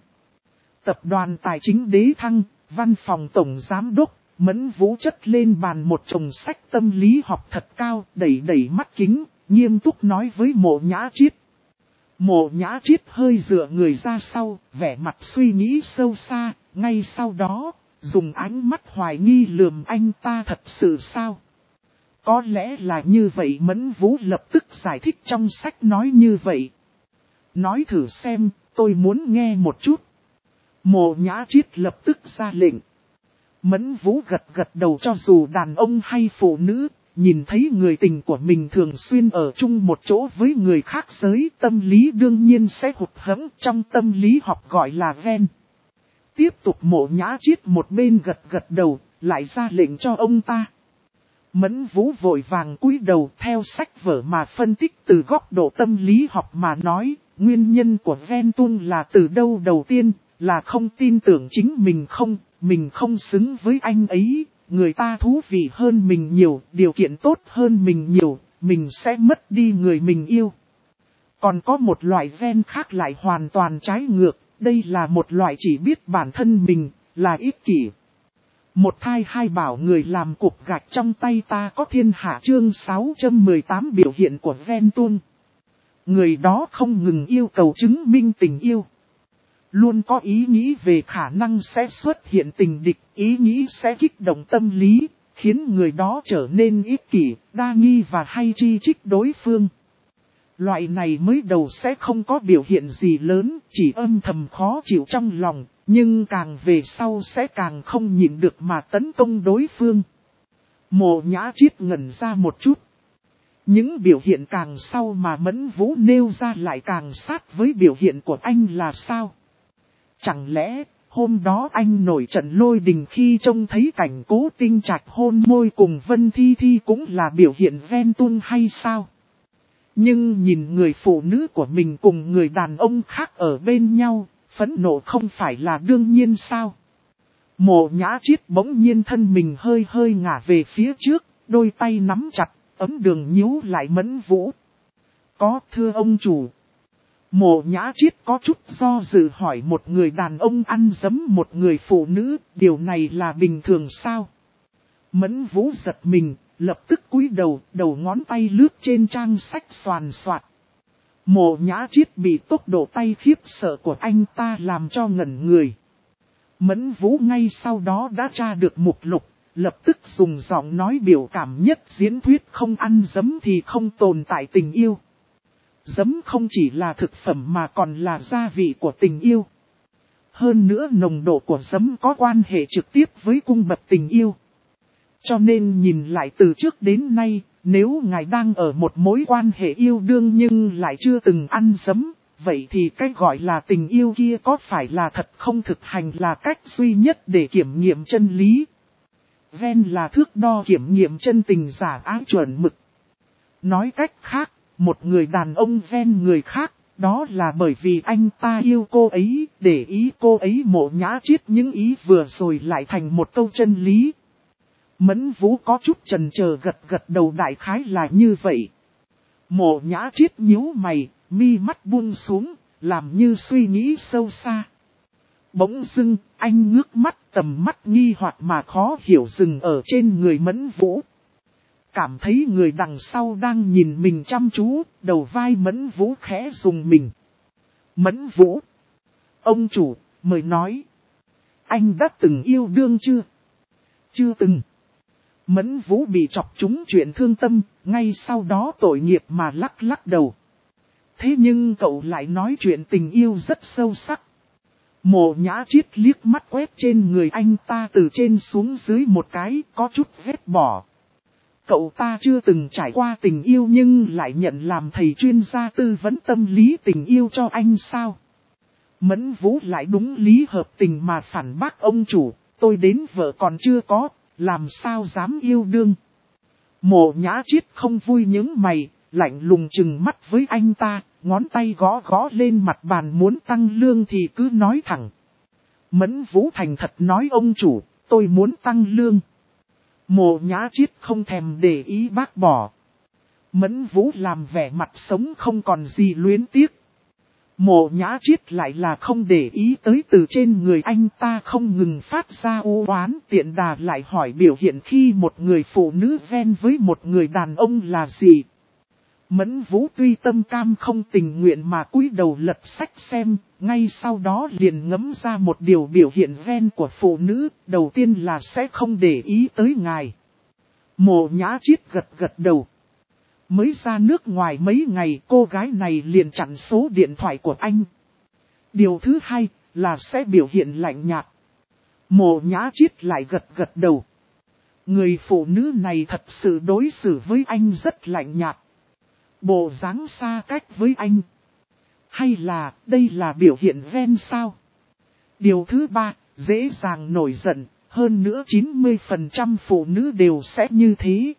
Tập đoàn Tài chính Đế Thăng, văn phòng tổng giám đốc, Mẫn Vũ chất lên bàn một chồng sách tâm lý học thật cao, đẩy mắt kính, nghiêm túc nói với Mộ Nhã Triết. Mộ Nhã Triết hơi dựa người ra sau, vẻ mặt suy nghĩ sâu xa, ngay sau đó, dùng ánh mắt hoài nghi lườm anh ta thật sự sao? Có lẽ là như vậy. Mẫn Vũ lập tức giải thích trong sách nói như vậy. Nói thử xem, tôi muốn nghe một chút. Mộ Nhã Triết lập tức ra lệnh. Mẫn Vũ gật đầu, cho dù đàn ông hay phụ nữ, nhìn thấy người tình của mình thường xuyên ở chung một chỗ với người khác giới, tâm lý đương nhiên sẽ hụt hẫng, trong tâm lý học gọi là ven. Tiếp tục Mộ Nhã Triết một bên gật đầu, lại ra lệnh cho ông ta. Mẫn Vũ vội vàng cúi đầu theo sách vở mà phân tích từ góc độ tâm lý học mà nói, nguyên nhân của ven tuông là từ đâu đầu tiên, là không tin tưởng chính mình không xứng với anh ấy, người ta thú vị hơn mình nhiều, điều kiện tốt hơn mình nhiều, mình sẽ mất đi người mình yêu. Còn có một loại ven khác lại hoàn toàn trái ngược, đây là một loại chỉ biết bản thân mình, là ích kỷ. Một thai hai bảo người làm cục gạch trong tay ta có thiên hạ chương 618 biểu hiện của ven tuông. Người đó không ngừng yêu cầu chứng minh tình yêu. Luôn có ý nghĩ về khả năng sẽ xuất hiện tình địch, ý nghĩ sẽ kích động tâm lý, khiến người đó trở nên ích kỷ, đa nghi và hay chi trích đối phương. Loại này mới đầu sẽ không có biểu hiện gì lớn, chỉ âm thầm khó chịu trong lòng, nhưng càng về sau sẽ càng không nhịn được mà tấn công đối phương. Mộ Nhã Triết ngẩn ra một chút. Những biểu hiện càng sau mà Mẫn Vũ nêu ra lại càng sát với biểu hiện của anh là sao? Chẳng lẽ, hôm đó anh nổi trận lôi đình khi trông thấy cảnh Cố Tinh Trạch hôn môi cùng Vân Thi Thi cũng là biểu hiện ven tuông hay sao? Nhưng nhìn người phụ nữ của mình cùng người đàn ông khác ở bên nhau, phẫn nộ không phải là đương nhiên sao? Mộ Nhã Triết bỗng nhiên thân mình hơi ngả về phía trước, đôi tay nắm chặt, ấm đường nhíu lại Mẫn Vũ. Có thưa ông chủ. Mộ Nhã Triết có chút do dự hỏi, một người đàn ông ăn dấm một người phụ nữ, điều này là bình thường sao? Mẫn Vũ giật mình, lập tức cúi đầu, đầu ngón tay lướt trên trang sách xoàn xoạt. Mộ Nhã Triết bị tốc độ tay khiếp sợ của anh ta làm cho ngẩn người. Mẫn Vũ ngay sau đó đã tra được mục lục, lập tức dùng giọng nói biểu cảm nhất diễn thuyết không ăn dấm thì không tồn tại tình yêu. Dấm không chỉ là thực phẩm mà còn là gia vị của tình yêu. Hơn nữa nồng độ của dấm có quan hệ trực tiếp với cung bậc tình yêu. Cho nên nhìn lại từ trước đến nay, nếu ngài đang ở một mối quan hệ yêu đương nhưng lại chưa từng ăn dấm, vậy thì cái gọi là tình yêu kia có phải là thật không? Thực hành là cách duy nhất để kiểm nghiệm chân lý. Ven là thước đo kiểm nghiệm chân tình giả ái chuẩn mực. Nói cách khác, một người đàn ông ven người khác, đó là bởi vì anh ta yêu cô ấy, để ý cô ấy. Mộ Nhã Triết những ý vừa rồi lại thành một câu chân lý. Mẫn Vũ có chút chần chờ gật đầu, đại khái là như vậy. Mộ Nhã Triết nhíu mày, mi mắt buông xuống, làm như suy nghĩ sâu xa. Bỗng dưng, anh ngước mắt, tầm mắt nghi hoặc mà khó hiểu dừng ở trên người Mẫn Vũ. Cảm thấy người đằng sau đang nhìn mình chăm chú, đầu vai Mẫn Vũ khẽ rùng mình. Mẫn Vũ. Ông chủ, mời nói. Anh đã từng yêu đương chưa? Chưa từng. Mẫn Vũ bị chọc trúng chuyện thương tâm, ngay sau đó tội nghiệp mà lắc lắc đầu. Thế nhưng cậu lại nói chuyện tình yêu rất sâu sắc. Mộ Nhã Triết liếc mắt quét trên người anh ta từ trên xuống dưới một cái, có chút ghét bỏ. Cậu ta chưa từng trải qua tình yêu nhưng lại nhận làm thầy chuyên gia tư vấn tâm lý tình yêu cho anh sao? Mẫn Vũ lại đúng lý hợp tình mà phản bác ông chủ, tôi đến vợ còn chưa có, làm sao dám yêu đương. Mộ Nhã Triết không vui những mày, lạnh lùng chừng mắt với anh ta, ngón tay gõ gõ lên mặt bàn muốn tăng lương thì cứ nói thẳng. Mẫn Vũ thành thật nói ông chủ, tôi muốn tăng lương. Mộ Nhã Triết không thèm để ý bác bỏ. Mẫn Vũ làm vẻ mặt sống không còn gì luyến tiếc. Mộ Nhã Triết lại là không để ý tới từ trên người anh ta không ngừng phát ra u oán, tiện đà lại hỏi biểu hiện khi một người phụ nữ ven với một người đàn ông là gì. Mẫn Vũ tuy tâm cam không tình nguyện mà cúi đầu lật sách xem, ngay sau đó liền ngẫm ra một điều biểu hiện ven của phụ nữ, đầu tiên là sẽ không để ý tới ngài. Mộ Nhã Triết gật gật đầu. Mới ra nước ngoài mấy ngày cô gái này liền chặn số điện thoại của anh. Điều thứ hai là sẽ biểu hiện lạnh nhạt. Mộ Nhã Triết lại gật gật đầu. Người phụ nữ này thật sự đối xử với anh rất lạnh nhạt. Bộ dáng xa cách với anh. Hay là đây là biểu hiện ven sao? Điều thứ ba, dễ dàng nổi giận, hơn nữa 90% phụ nữ đều sẽ như thế.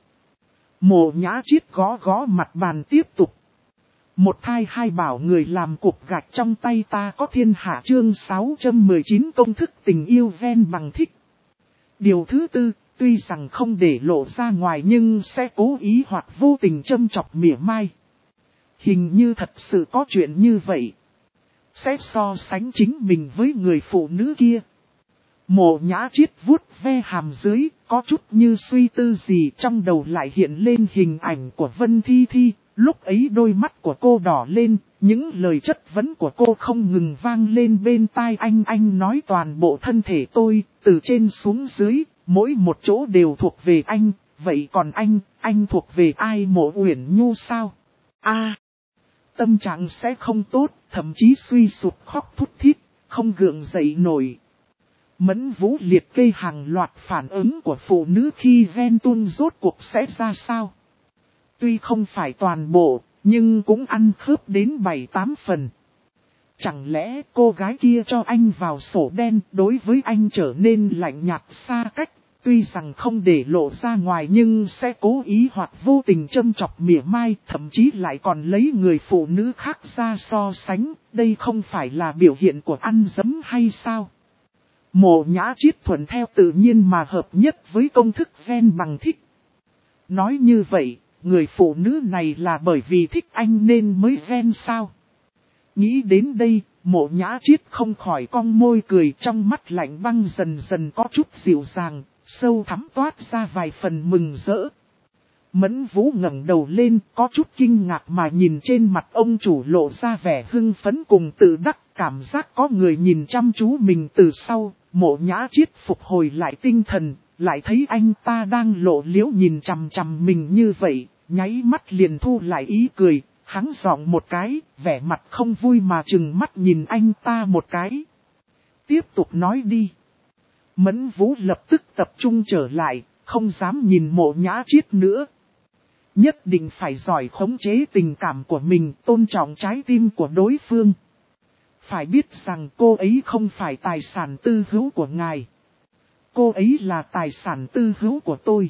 Mộ Nhã Triết gõ gõ mặt bàn tiếp tục. Một thai hai bảo người làm cục gạch trong tay ta có thiên hạ chương 619 công thức tình yêu ven bằng thích. Điều thứ tư, tuy rằng không để lộ ra ngoài nhưng sẽ cố ý hoặc vô tình châm chọc mỉa mai. Hình như thật sự có chuyện như vậy. Sẽ so sánh chính mình với người phụ nữ kia. Mộ Nhã Triết vuốt ve hàm dưới, có chút như suy tư gì trong đầu lại hiện lên hình ảnh của Vân Thi Thi. Lúc ấy đôi mắt của cô đỏ lên, những lời chất vấn của cô không ngừng vang lên bên tai anh nói toàn bộ thân thể tôi, từ trên xuống dưới, mỗi một chỗ đều thuộc về anh, vậy còn anh thuộc về ai Mộ Uyển Nhu sao? Tâm trạng sẽ không tốt, thậm chí suy sụp khóc thút thít, không gượng dậy nổi. Mẫn Vũ liệt kê hàng loạt phản ứng của phụ nữ khi ghen tuông rốt cuộc sẽ ra sao. Tuy không phải toàn bộ, nhưng cũng ăn khớp đến 7-8 phần. Chẳng lẽ cô gái kia cho anh vào sổ đen đối với anh trở nên lạnh nhạt xa cách, tuy rằng không để lộ ra ngoài nhưng sẽ cố ý hoặc vô tình châm chọc mỉa mai, thậm chí lại còn lấy người phụ nữ khác ra so sánh, đây không phải là biểu hiện của ăn dấm hay sao? Mộ Nhã Triết thuận theo tự nhiên mà hợp nhất với công thức ven bằng thích. Nói như vậy, người phụ nữ này là bởi vì thích anh nên mới ven sao? Nghĩ đến đây, Mộ Nhã Triết không khỏi cong môi cười, trong mắt lạnh băng dần dần có chút dịu dàng, sâu thắm toát ra vài phần mừng rỡ. Mẫn Vũ ngẩng đầu lên, có chút kinh ngạc mà nhìn trên mặt ông chủ lộ ra vẻ hưng phấn cùng tự đắc, cảm giác có người nhìn chăm chú mình từ sau. Mộ Nhã Triết phục hồi lại tinh thần, lại thấy anh ta đang lộ liễu nhìn chằm chằm mình như vậy, nháy mắt liền thu lại ý cười, hắng giọng một cái, vẻ mặt không vui mà trừng mắt nhìn anh ta một cái. Tiếp tục nói đi. Mẫn Vũ lập tức tập trung trở lại, không dám nhìn Mộ Nhã Triết nữa. Nhất định phải giỏi khống chế tình cảm của mình, tôn trọng trái tim của đối phương. Phải biết rằng cô ấy không phải tài sản tư hữu của ngài. Cô ấy là tài sản tư hữu của tôi.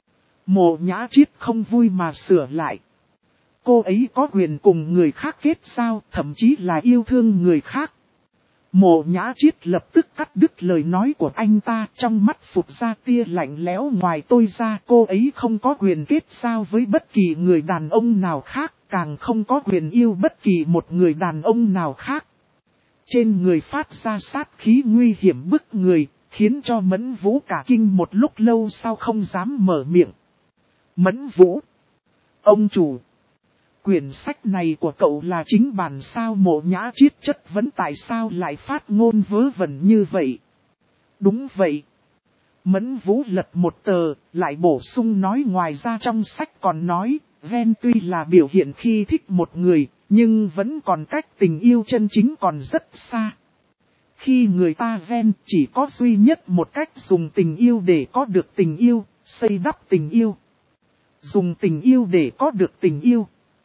Mộ Nhã Triết không vui mà sửa lại. Cô ấy có quyền cùng người khác kết giao, thậm chí là yêu thương người khác. Mộ Nhã Triết lập tức cắt đứt lời nói của anh ta, trong mắt phụt ra tia lạnh lẽo. Ngoài tôi ra, cô ấy không có quyền kết giao với bất kỳ người đàn ông nào khác, càng không có quyền yêu bất kỳ một người đàn ông nào khác. Trên người phát ra sát khí nguy hiểm bức người, khiến cho Mẫn Vũ cả kinh một lúc lâu sau không dám mở miệng. Mẫn Vũ! Ông chủ! Quyển sách này của cậu là chính bản sao? Mộ Nhã Triết chất vấn tại sao lại phát ngôn vớ vẩn như vậy? Đúng vậy. Mẫn Vũ lật một tờ, lại bổ sung nói ngoài ra trong sách còn nói, ghen tuy là biểu hiện khi thích một người, nhưng vẫn còn cách tình yêu chân chính còn rất xa. Khi người ta ghen chỉ có duy nhất một cách dùng tình yêu để có được tình yêu, xây đắp tình yêu. Dùng tình yêu để có được tình yêu.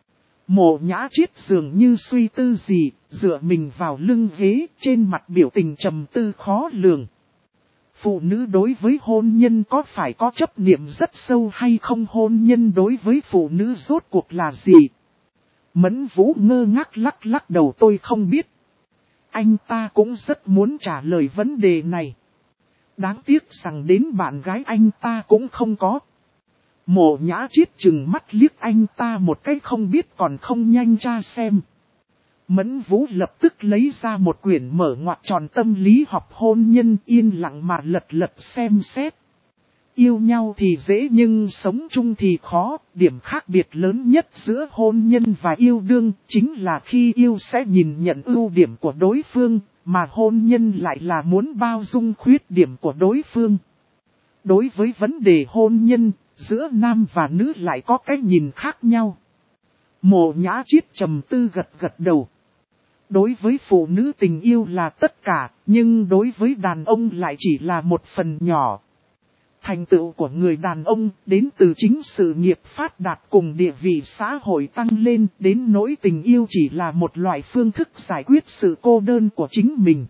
Mộ Nhã Triết dường như suy tư gì, dựa mình vào lưng ghế, trên mặt biểu tình trầm tư khó lường. Phụ nữ đối với hôn nhân có phải có chấp niệm rất sâu hay không, hôn nhân đối với phụ nữ rốt cuộc là gì? Mẫn Vũ ngơ ngác lắc lắc đầu, tôi không biết. Anh ta cũng rất muốn trả lời vấn đề này. Đáng tiếc rằng đến bạn gái anh ta cũng không có. Mộ Nhã Triết chừng mắt liếc anh ta một cái không biết còn không nhanh tra xem. Mẫn Vũ lập tức lấy ra một quyển mở ngoặc tròn tâm lý học hôn nhân, yên lặng mà lật lật xem xét. Yêu nhau thì dễ nhưng sống chung thì khó, điểm khác biệt lớn nhất giữa hôn nhân và yêu đương chính là khi yêu sẽ nhìn nhận ưu điểm của đối phương, mà hôn nhân lại là muốn bao dung khuyết điểm của đối phương. Đối với vấn đề hôn nhân, giữa nam và nữ lại có cái nhìn khác nhau. Mộ Nhã Triết trầm tư gật gật đầu. Đối với phụ nữ tình yêu là tất cả, nhưng đối với đàn ông lại chỉ là một phần nhỏ. Thành tựu của người đàn ông đến từ chính sự nghiệp phát đạt cùng địa vị xã hội tăng lên, đến nỗi tình yêu chỉ là một loại phương thức giải quyết sự cô đơn của chính mình.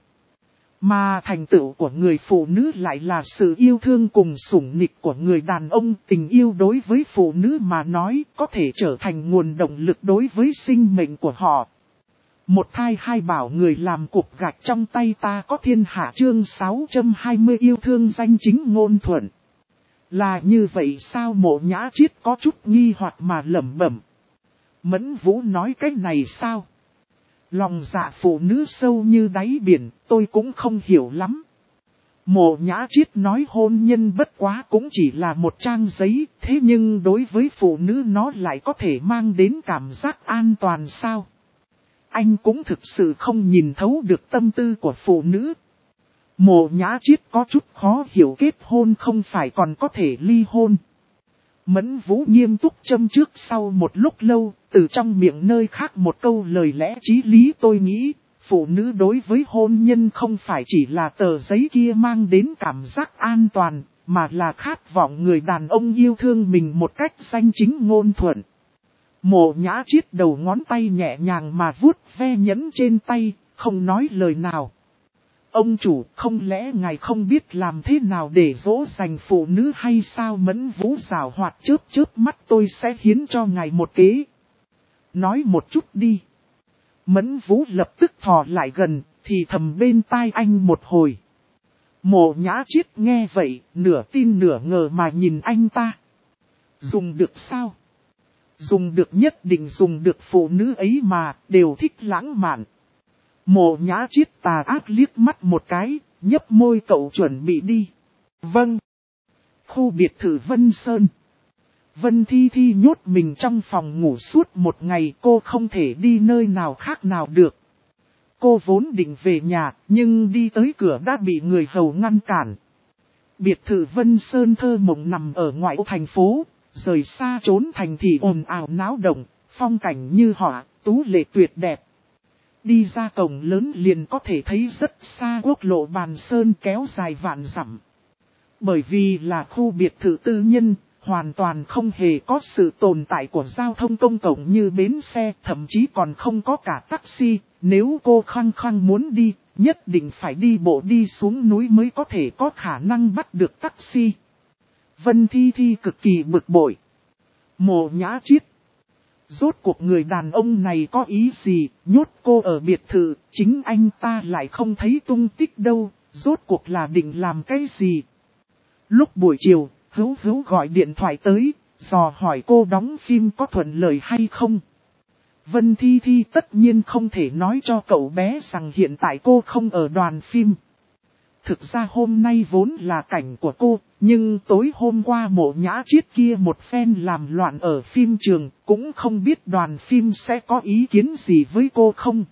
Mà thành tựu của người phụ nữ lại là sự yêu thương cùng sủng nịch của người đàn ông. Tình yêu đối với phụ nữ mà nói có thể trở thành nguồn động lực đối với sinh mệnh của họ. Một thai hai bảo người làm cục gạch trong tay ta có thiên hạ, chương 620 yêu thương danh chính ngôn thuận. Là như vậy sao? Mộ Nhã Triết có chút nghi hoặc mà lẩm bẩm. Mẫn Vũ nói cái này sao? Lòng dạ phụ nữ sâu như đáy biển, tôi cũng không hiểu lắm. Mộ Nhã Triết nói hôn nhân bất quá cũng chỉ là một trang giấy, thế nhưng đối với phụ nữ nó lại có thể mang đến cảm giác an toàn sao? Anh cũng thực sự không nhìn thấu được tâm tư của phụ nữ. Mộ Nhã Triết có chút khó hiểu, kết hôn không phải còn có thể ly hôn. Mẫn Vũ nghiêm túc châm trước sau một lúc lâu, từ trong miệng nơi khác một câu lời lẽ chí lý. Tôi nghĩ, phụ nữ đối với hôn nhân không phải chỉ là tờ giấy kia mang đến cảm giác an toàn, mà là khát vọng người đàn ông yêu thương mình một cách danh chính ngôn thuận. Mộ Nhã Triết đầu ngón tay nhẹ nhàng mà vuốt ve nhẫn trên tay, không nói lời nào. Ông chủ, không lẽ ngài không biết làm thế nào để dỗ dành phụ nữ hay sao? Mẫn Vũ giảo hoạt chớp chớp mắt, tôi sẽ hiến cho ngài một kế. Nói một chút đi. Mẫn Vũ lập tức thò lại gần, thì thầm bên tai anh một hồi. Mộ Nhã Triết nghe vậy, nửa tin nửa ngờ mà nhìn anh ta. Dùng được sao? Dùng được, nhất định dùng được, phụ nữ ấy mà, đều thích lãng mạn. Mộ Nhã Triết tà ác liếc mắt một cái, nhấp môi, cậu chuẩn bị đi. Vâng. Khu biệt thự Vân Sơn. Vân Thi Thi nhốt mình trong phòng ngủ suốt một ngày, cô không thể đi nơi nào khác nào được. Cô vốn định về nhà, nhưng đi tới cửa đã bị người hầu ngăn cản. Biệt thự Vân Sơn thơ mộng nằm ở ngoại ô thành phố, rời xa trốn thành thị ồn ào náo động, phong cảnh như họa, tú lệ tuyệt đẹp. Đi ra cổng lớn liền có thể thấy rất xa quốc lộ Bàn Sơn kéo dài vạn dặm. Bởi vì là khu biệt thự tư nhân, hoàn toàn không hề có sự tồn tại của giao thông công cộng như bến xe, thậm chí còn không có cả taxi. Nếu cô khăng khăng muốn đi, nhất định phải đi bộ đi xuống núi mới có thể có khả năng bắt được taxi. Vân Thi Thi cực kỳ bực bội. Mộ Nhã Triết. Rốt cuộc người đàn ông này có ý gì, nhốt cô ở biệt thự, chính anh ta lại không thấy tung tích đâu, rốt cuộc là định làm cái gì? Lúc buổi chiều, Hữu Hữu gọi điện thoại tới, dò hỏi cô đóng phim có thuận lợi hay không. Vân Thi Thi tất nhiên không thể nói cho cậu bé rằng hiện tại cô không ở đoàn phim. Thực ra hôm nay vốn là cảnh của cô, nhưng tối hôm qua Mộ Nhã Triết kia một phen làm loạn ở phim trường, cũng không biết đoàn phim sẽ có ý kiến gì với cô không.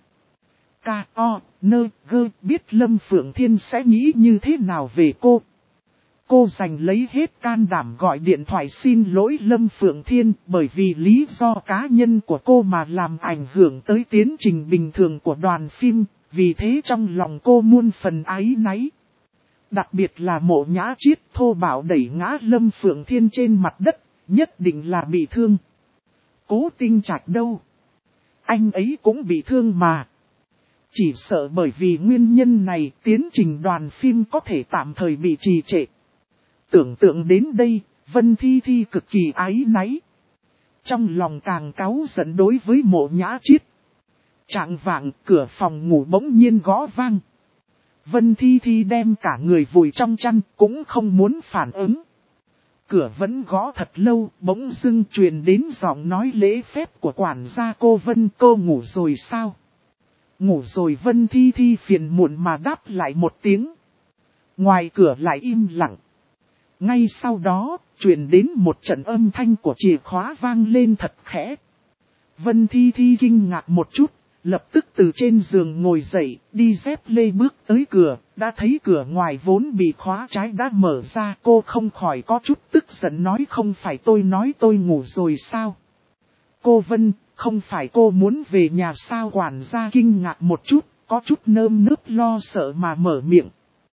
K.O.N.G biết Lâm Phượng Thiên sẽ nghĩ như thế nào về cô. Cô dành lấy hết can đảm gọi điện thoại xin lỗi Lâm Phượng Thiên bởi vì lý do cá nhân của cô mà làm ảnh hưởng tới tiến trình bình thường của đoàn phim, vì thế trong lòng cô muôn phần áy náy. Đặc biệt là Mộ Nhã Chiết thô bạo đẩy ngã Lâm Phượng Thiên trên mặt đất, nhất định là bị thương. Cố Tinh Trạch đâu? Anh ấy cũng bị thương mà. Chỉ sợ bởi vì nguyên nhân này tiến trình đoàn phim có thể tạm thời bị trì trệ. Tưởng tượng đến đây, Vân Thi Thi cực kỳ áy náy. Trong lòng càng cáu giận đối với Mộ Nhã Chiết. Trạng vạng cửa phòng ngủ bỗng nhiên gõ vang. Vân Thi Thi đem cả người vùi trong chăn cũng không muốn phản ứng. Cửa vẫn gõ thật lâu, bỗng dưng truyền đến giọng nói lễ phép của quản gia cô Vân. Cô ngủ rồi sao? Ngủ rồi. Vân Thi Thi phiền muộn mà đáp lại một tiếng. Ngoài cửa lại im lặng. Ngay sau đó, truyền đến một trận âm thanh của chìa khóa vang lên thật khẽ. Vân Thi Thi kinh ngạc một chút, lập tức từ trên giường ngồi dậy, đi dép lê bước tới cửa, đã thấy cửa ngoài vốn bị khóa trái đã mở ra. Cô không khỏi có chút tức giận nói không phải tôi nói tôi ngủ rồi sao? Cô Vân, không phải cô muốn về nhà sao? Quản gia kinh ngạc một chút, có chút nơm nớp lo sợ mà mở miệng.